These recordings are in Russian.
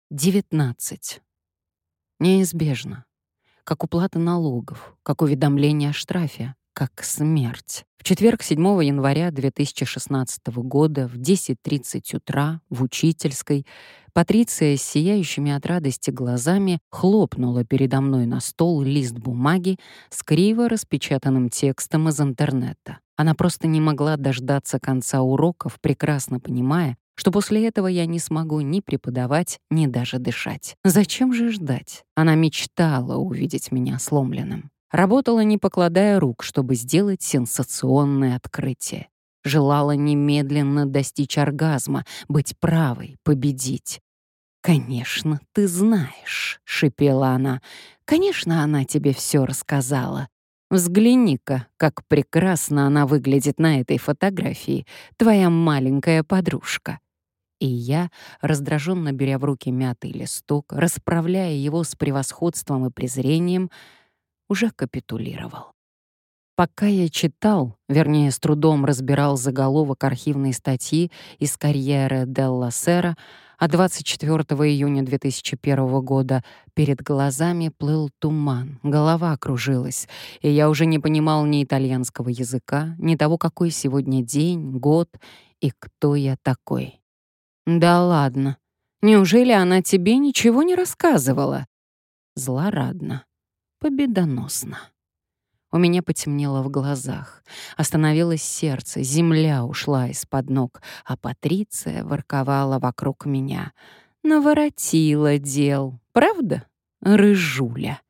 19. Неизбежно. Как уплата налогов, как уведомление о штрафе, как смерть. В четверг, 7 января 2016 года в 10:30 утра в учительской Патриция с сияющими от радости глазами хлопнула передо мной на стол лист бумаги с криво распечатанным текстом из интернета. Она просто не могла дождаться конца уроков, прекрасно понимая, что после этого я не смогу ни преподавать, ни даже дышать. Зачем же ждать? Она мечтала увидеть меня сломленным. Работала, не покладая рук, чтобы сделать сенсационное открытие. Желала немедленно достичь оргазма, быть правой, победить. «Конечно, ты знаешь», — шипела она. «Конечно, она тебе все рассказала. Взгляни-ка, как прекрасно она выглядит на этой фотографии, твоя маленькая подружка». И я, раздраженно беря в руки мятый листок, расправляя его с превосходством и презрением, уже капитулировал. Пока я читал, вернее, с трудом разбирал заголовок архивной статьи из «Карьере делла Сера», а 24 июня 2001 года перед глазами плыл туман, голова кружилась, и я уже не понимал ни итальянского языка, ни того, какой сегодня день, год и кто я такой. «Да ладно. Неужели она тебе ничего не рассказывала?» Злорадно, победоносно. У меня потемнело в глазах, остановилось сердце, земля ушла из-под ног, а Патриция ворковала вокруг меня. Наворотила дел, правда, рыжуля?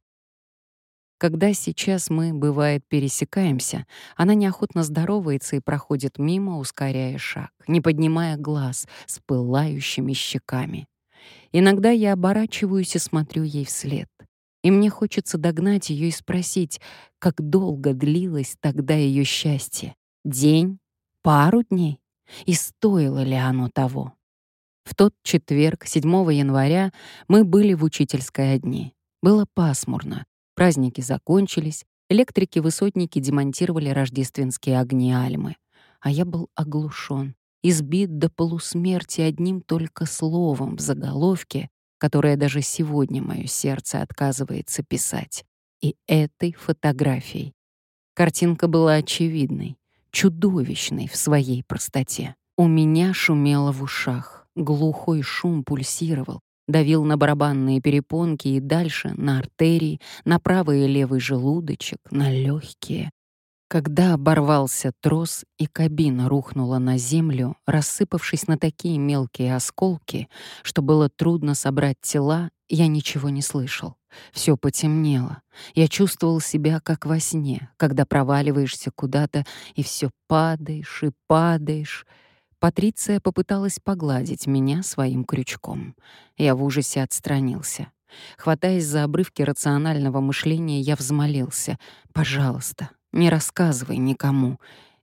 Когда сейчас мы, бывает, пересекаемся, она неохотно здоровается и проходит мимо, ускоряя шаг, не поднимая глаз с пылающими щеками. Иногда я оборачиваюсь и смотрю ей вслед. И мне хочется догнать ее и спросить, как долго длилось тогда ее счастье. День? Пару дней? И стоило ли оно того? В тот четверг, 7 января, мы были в учительской одни. Было пасмурно. Праздники закончились, электрики-высотники демонтировали рождественские огни Альмы. А я был оглушен, избит до полусмерти одним только словом в заголовке, которое даже сегодня мое сердце отказывается писать. И этой фотографией. Картинка была очевидной, чудовищной в своей простоте. У меня шумело в ушах, глухой шум пульсировал, давил на барабанные перепонки и дальше на артерии, на правый и левый желудочек, на легкие. Когда оборвался трос и кабина рухнула на землю, рассыпавшись на такие мелкие осколки, что было трудно собрать тела, я ничего не слышал. Все потемнело. Я чувствовал себя как во сне, когда проваливаешься куда-то и все падаешь и падаешь. Патриция попыталась погладить меня своим крючком. Я в ужасе отстранился. Хватаясь за обрывки рационального мышления, я взмолился: «Пожалуйста, не рассказывай никому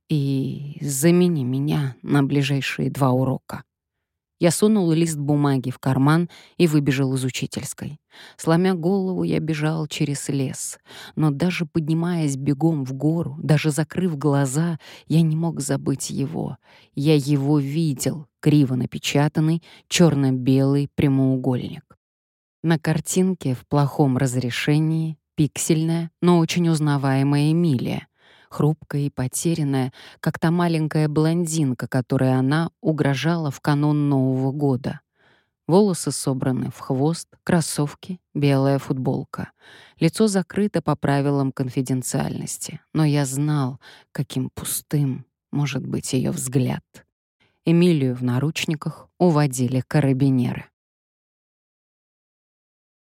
и замени меня на ближайшие 2 урока». Я сунул лист бумаги в карман и выбежал из учительской. Сломя голову, я бежал через лес. Но даже поднимаясь бегом в гору, даже закрыв глаза, я не мог забыть его. Я его видел, криво напечатанный, черно-белый прямоугольник. На картинке в плохом разрешении пиксельная, но очень узнаваемая Эмилия, хрупкая и потерянная, как та маленькая блондинка, которой она угрожала в канун Нового года. Волосы собраны в хвост, кроссовки, белая футболка. Лицо закрыто по правилам конфиденциальности, но я знал, каким пустым может быть ее взгляд. Эмилию в наручниках уводили карабинеры.